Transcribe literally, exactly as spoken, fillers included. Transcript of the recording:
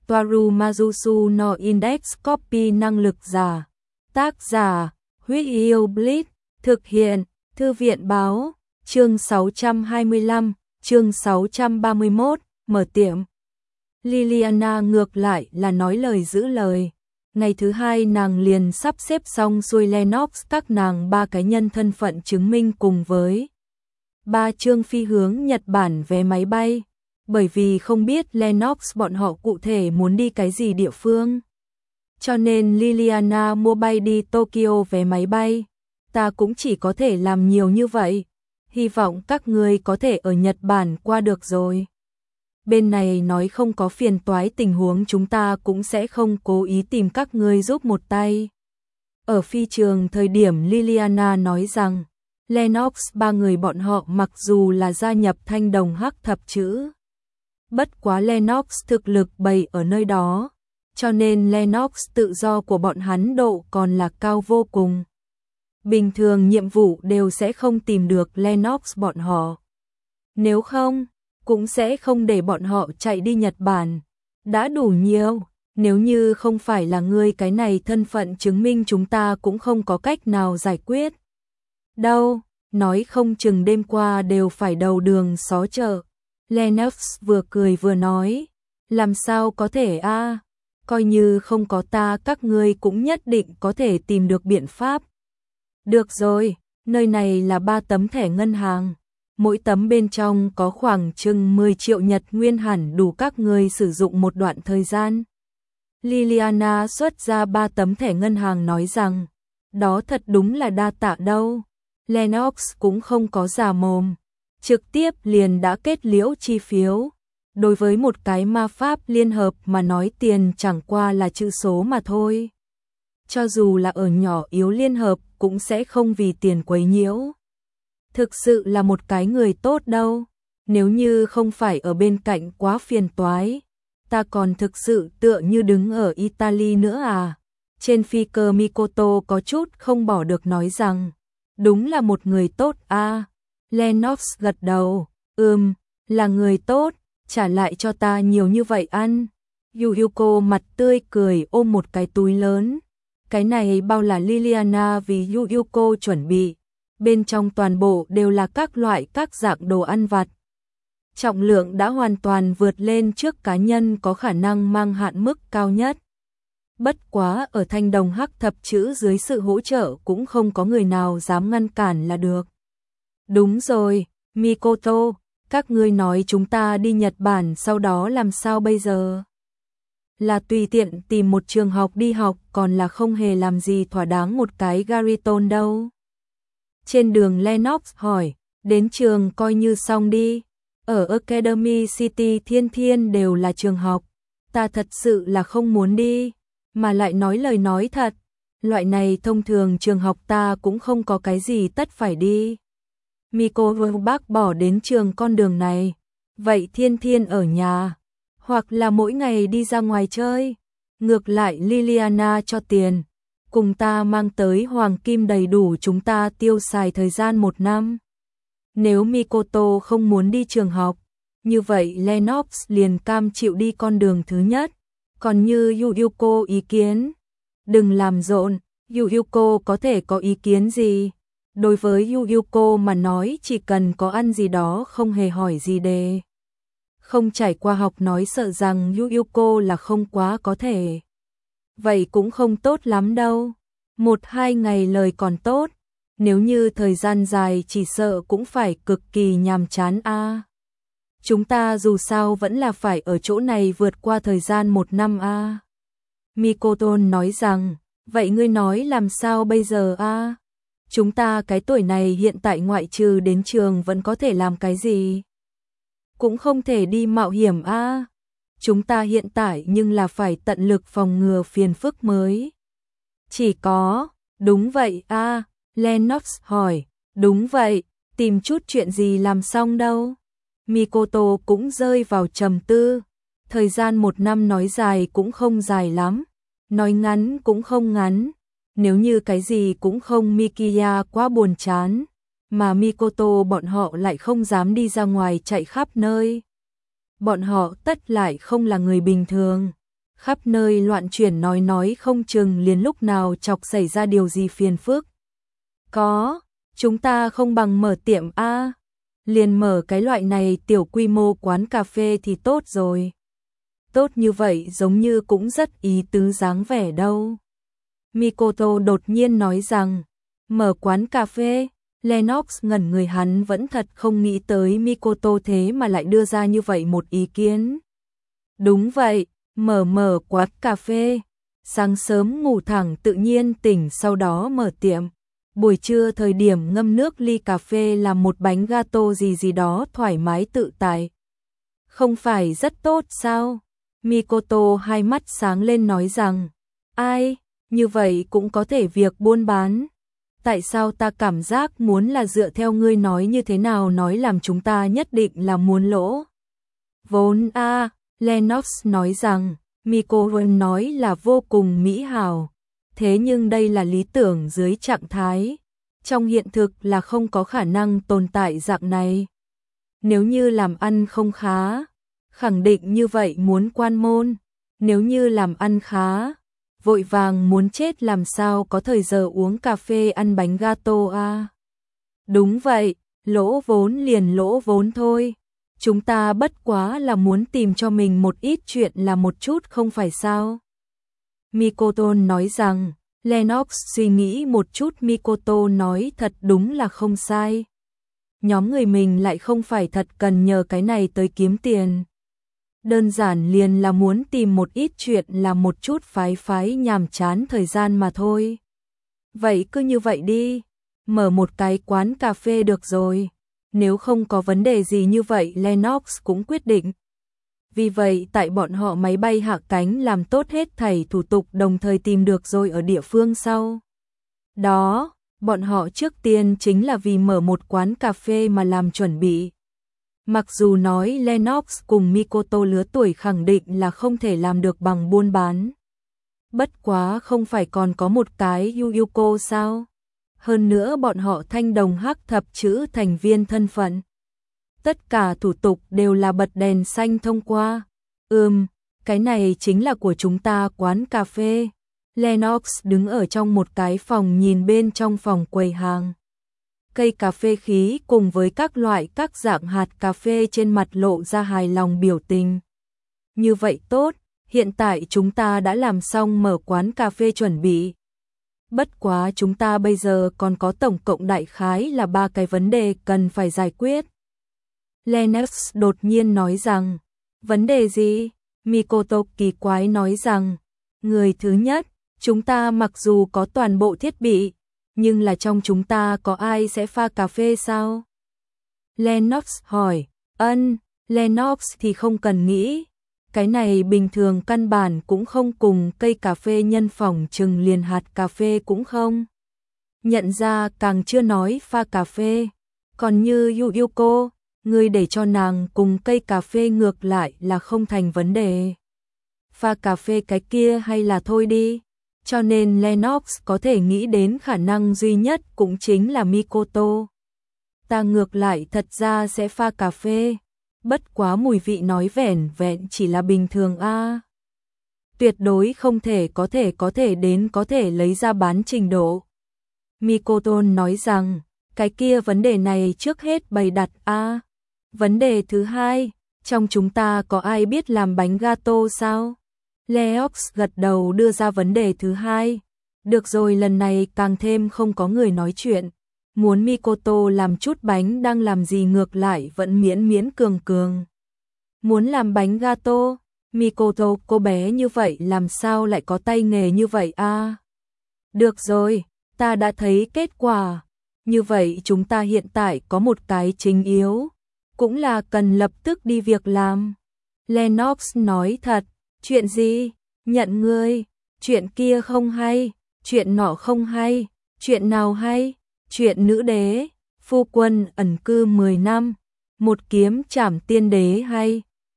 Toaru Majusu no Index Copy năng lực giả. Tác giả, Huyết Yêu Blitz, thực hiện, Thư viện báo, chương sáu trăm hai mươi lăm, chương sáu trăm ba mươi mốt, mở tiệm. Liliana ngược lại là nói lời giữ lời. Ngày thứ hai nàng liền sắp xếp xong xuôi Lennox các nàng ba cái nhân thân phận chứng minh cùng với ba chương phi hướng Nhật Bản vé máy bay. Bởi vì không biết Lennox bọn họ cụ thể muốn đi cái gì địa phương, cho nên Liliana mua bay đi Tokyo vé máy bay. Ta cũng chỉ có thể làm nhiều như vậy. Hy vọng các ngươi có thể ở Nhật Bản qua được rồi. Bên này nói không có phiền toái tình huống chúng ta cũng sẽ không cố ý tìm các ngươi giúp một tay. Ở phi trường thời điểm Liliana nói rằng, Lennox ba người bọn họ mặc dù là gia nhập thanh đồng hắc thập chữ. Bất quá Lennox thực lực bày ở nơi đó, cho nên Lennox tự do của bọn hắn độ còn là cao vô cùng. Bình thường nhiệm vụ đều sẽ không tìm được Lennox bọn họ. Nếu không, cũng sẽ không để bọn họ chạy đi Nhật Bản. Đã đủ nhiều, nếu như không phải là ngươi cái này thân phận chứng minh chúng ta cũng không có cách nào giải quyết. Đâu, nói không chừng đêm qua đều phải đầu đường xó chợ. Lennox vừa cười vừa nói, làm sao có thể a, à? Coi như không có ta các ngươi cũng nhất định có thể tìm được biện pháp. Được rồi, nơi này là ba tấm thẻ ngân hàng, mỗi tấm bên trong có khoảng chừng mười triệu Nhật nguyên hẳn đủ các ngươi sử dụng một đoạn thời gian. Liliana xuất ra ba tấm thẻ ngân hàng nói rằng, đó thật đúng là đa tạ đâu. Lennox cũng không có già mồm, trực tiếp liền đã kết liễu chi phiếu. Đối với một cái ma pháp liên hợp mà nói tiền chẳng qua là chữ số mà thôi. Cho dù là ở nhỏ yếu liên hợp cũng sẽ không vì tiền quấy nhiễu. Thực sự là một cái người tốt đâu. Nếu như không phải ở bên cạnh quá phiền toái, ta còn thực sự tựa như đứng ở Italy nữa à. Trên phi cơ Mikoto có chút không bỏ được nói rằng, đúng là một người tốt a. Lennox gật đầu, ừm, là người tốt, trả lại cho ta nhiều như vậy ăn. Yuyuko mặt tươi cười ôm một cái túi lớn. Cái này bao là Liliana vì Yuyuko chuẩn bị. Bên trong toàn bộ đều là các loại các dạng đồ ăn vặt. Trọng lượng đã hoàn toàn vượt lên trước cá nhân có khả năng mang hạn mức cao nhất. Bất quá ở thanh đồng hắc thập chữ dưới sự hỗ trợ cũng không có người nào dám ngăn cản là được. Đúng rồi, Mikoto, các ngươi nói chúng ta đi Nhật Bản sau đó làm sao bây giờ? Là tùy tiện tìm một trường học đi học còn là không hề làm gì thỏa đáng một cái Gariton đâu. Trên đường Lennox hỏi, đến trường coi như xong đi. Ở Academy City thiên thiên đều là trường học. Ta thật sự là không muốn đi, mà lại nói lời nói thật. Loại này thông thường trường học ta cũng không có cái gì tất phải đi. Miko vừa bác bỏ đến trường con đường này. Vậy thiên thiên ở nhà, hoặc là mỗi ngày đi ra ngoài chơi. Ngược lại Liliana cho tiền, cùng ta mang tới hoàng kim đầy đủ chúng ta tiêu xài thời gian một năm. Nếu Mikoto không muốn đi trường học, như vậy Lennox liền cam chịu đi con đường thứ nhất. Còn như Yuyuko ý kiến, đừng làm rộn, Yuyuko có thể có ý kiến gì? Đối với Yuyuko mà nói chỉ cần có ăn gì đó không hề hỏi gì đề. Không trải qua học nói sợ rằng Yuyuko là không quá có thể. Vậy cũng không tốt lắm đâu. Một hai ngày lời còn tốt. Nếu như thời gian dài chỉ sợ cũng phải cực kỳ nhàm chán a. À. Chúng ta dù sao vẫn là phải ở chỗ này vượt qua thời gian một năm a. À. Mikoto nói rằng, vậy ngươi nói làm sao bây giờ a? À? Chúng ta cái tuổi này hiện tại ngoại trừ đến trường vẫn có thể làm cái gì? Cũng không thể đi mạo hiểm a. À. Chúng ta hiện tại nhưng là phải tận lực phòng ngừa phiền phức mới. Chỉ có, đúng vậy a. À. Lennox hỏi, đúng vậy, tìm chút chuyện gì làm xong đâu. Mikoto cũng rơi vào trầm tư. Thời gian một năm nói dài cũng không dài lắm, nói ngắn cũng không ngắn. Nếu như cái gì cũng không Mikiya quá buồn chán, mà Mikoto bọn họ lại không dám đi ra ngoài chạy khắp nơi. Bọn họ tất lại không là người bình thường, khắp nơi loạn chuyển nói nói không chừng liền lúc nào chọc xảy ra điều gì phiền phức. Có, chúng ta không bằng mở tiệm A, liền mở cái loại này tiểu quy mô quán cà phê thì tốt rồi. Tốt như vậy giống như cũng rất ý tứ dáng vẻ đâu. Mikoto đột nhiên nói rằng, mở quán cà phê. Lennox ngẩn người, hắn vẫn thật không nghĩ tới Mikoto thế mà lại đưa ra như vậy một ý kiến. Đúng vậy, mở mở quán cà phê. Sáng sớm ngủ thẳng tự nhiên tỉnh, sau đó mở tiệm. Buổi trưa thời điểm ngâm nước ly cà phê làm một bánh gato gì gì đó thoải mái tự tại. Không phải rất tốt sao? Mikoto hai mắt sáng lên nói rằng, ai, như vậy cũng có thể việc buôn bán. Tại sao ta cảm giác muốn là dựa theo ngươi nói như thế nào nói làm chúng ta nhất định là muốn lỗ. Vốn a, à, Lennox nói rằng, Mikoto nói là vô cùng mỹ hảo. Thế nhưng đây là lý tưởng dưới trạng thái. Trong hiện thực là không có khả năng tồn tại dạng này. Nếu như làm ăn không khá, khẳng định như vậy muốn quan môn. Nếu như làm ăn khá, vội vàng muốn chết làm sao có thời giờ uống cà phê ăn bánh gato a. À? Đúng vậy, lỗ vốn liền lỗ vốn thôi. Chúng ta bất quá là muốn tìm cho mình một ít chuyện là một chút không phải sao. Mikoto nói rằng, Lennox suy nghĩ một chút, Mikoto nói thật đúng là không sai. Nhóm người mình lại không phải thật cần nhờ cái này tới kiếm tiền. Đơn giản liền là muốn tìm một ít chuyện là một chút phái phái nhàm chán thời gian mà thôi. Vậy cứ như vậy đi, mở một cái quán cà phê được rồi. Nếu không có vấn đề gì như vậy Lennox cũng quyết định. Vì vậy tại bọn họ máy bay hạ cánh làm tốt hết thảy thủ tục đồng thời tìm được rồi ở địa phương sau. Đó, bọn họ trước tiên chính là vì mở một quán cà phê mà làm chuẩn bị. Mặc dù nói Lennox cùng Mikoto lứa tuổi khẳng định là không thể làm được bằng buôn bán. Bất quá không phải còn có một cái Yuyuko sao? Hơn nữa bọn họ thanh đồng hắc thập chữ thành viên thân phận. Tất cả thủ tục đều là bật đèn xanh thông qua. Ừm, cái này chính là của chúng ta quán cà phê. Lennox đứng ở trong một cái phòng nhìn bên trong phòng quầy hàng. Cây cà phê khí cùng với các loại các dạng hạt cà phê trên mặt lộ ra hài lòng biểu tình. Như vậy tốt, hiện tại chúng ta đã làm xong mở quán cà phê chuẩn bị. Bất quá chúng ta bây giờ còn có tổng cộng đại khái là ba cái vấn đề cần phải giải quyết. Lennox đột nhiên nói rằng, vấn đề gì? Mikoto kỳ quái nói rằng, người thứ nhất, chúng ta mặc dù có toàn bộ thiết bị, nhưng là trong chúng ta có ai sẽ pha cà phê sao? Lennox hỏi, ân, Lennox thì không cần nghĩ. Cái này bình thường căn bản cũng không cùng cây cà phê nhân phòng chừng liền hạt cà phê cũng không. Nhận ra càng chưa nói pha cà phê. Còn như Yuyuko, người để cho nàng cùng cây cà phê ngược lại là không thành vấn đề. Pha cà phê cái kia hay là thôi đi. Cho nên Lennox có thể nghĩ đến khả năng duy nhất cũng chính là Mikoto. Ta ngược lại thật ra sẽ pha cà phê. Bất quá mùi vị nói vẻn vẹn chỉ là bình thường a. À. Tuyệt đối không thể có thể có thể đến có thể lấy ra bán trình độ. Mikoto nói rằng, cái kia vấn đề này trước hết bày đặt a. À. Vấn đề thứ hai, trong chúng ta có ai biết làm bánh gato sao? Lennox gật đầu đưa ra vấn đề thứ hai. Được rồi, lần này càng thêm không có người nói chuyện. Muốn Mikoto làm chút bánh đang làm gì ngược lại vẫn miễn miễn cường cường. Muốn làm bánh gato, Mikoto cô bé như vậy làm sao lại có tay nghề như vậy a? À? Được rồi, ta đã thấy kết quả. Như vậy chúng ta hiện tại có một cái chính yếu, cũng là cần lập tức đi việc làm. Lennox nói thật, chuyện gì? Nhận ngươi, chuyện kia không hay, chuyện nọ không hay, chuyện nào hay? Chuyện nữ đế, phu quân ẩn cư mười năm, một kiếm trảm tiên đế hay.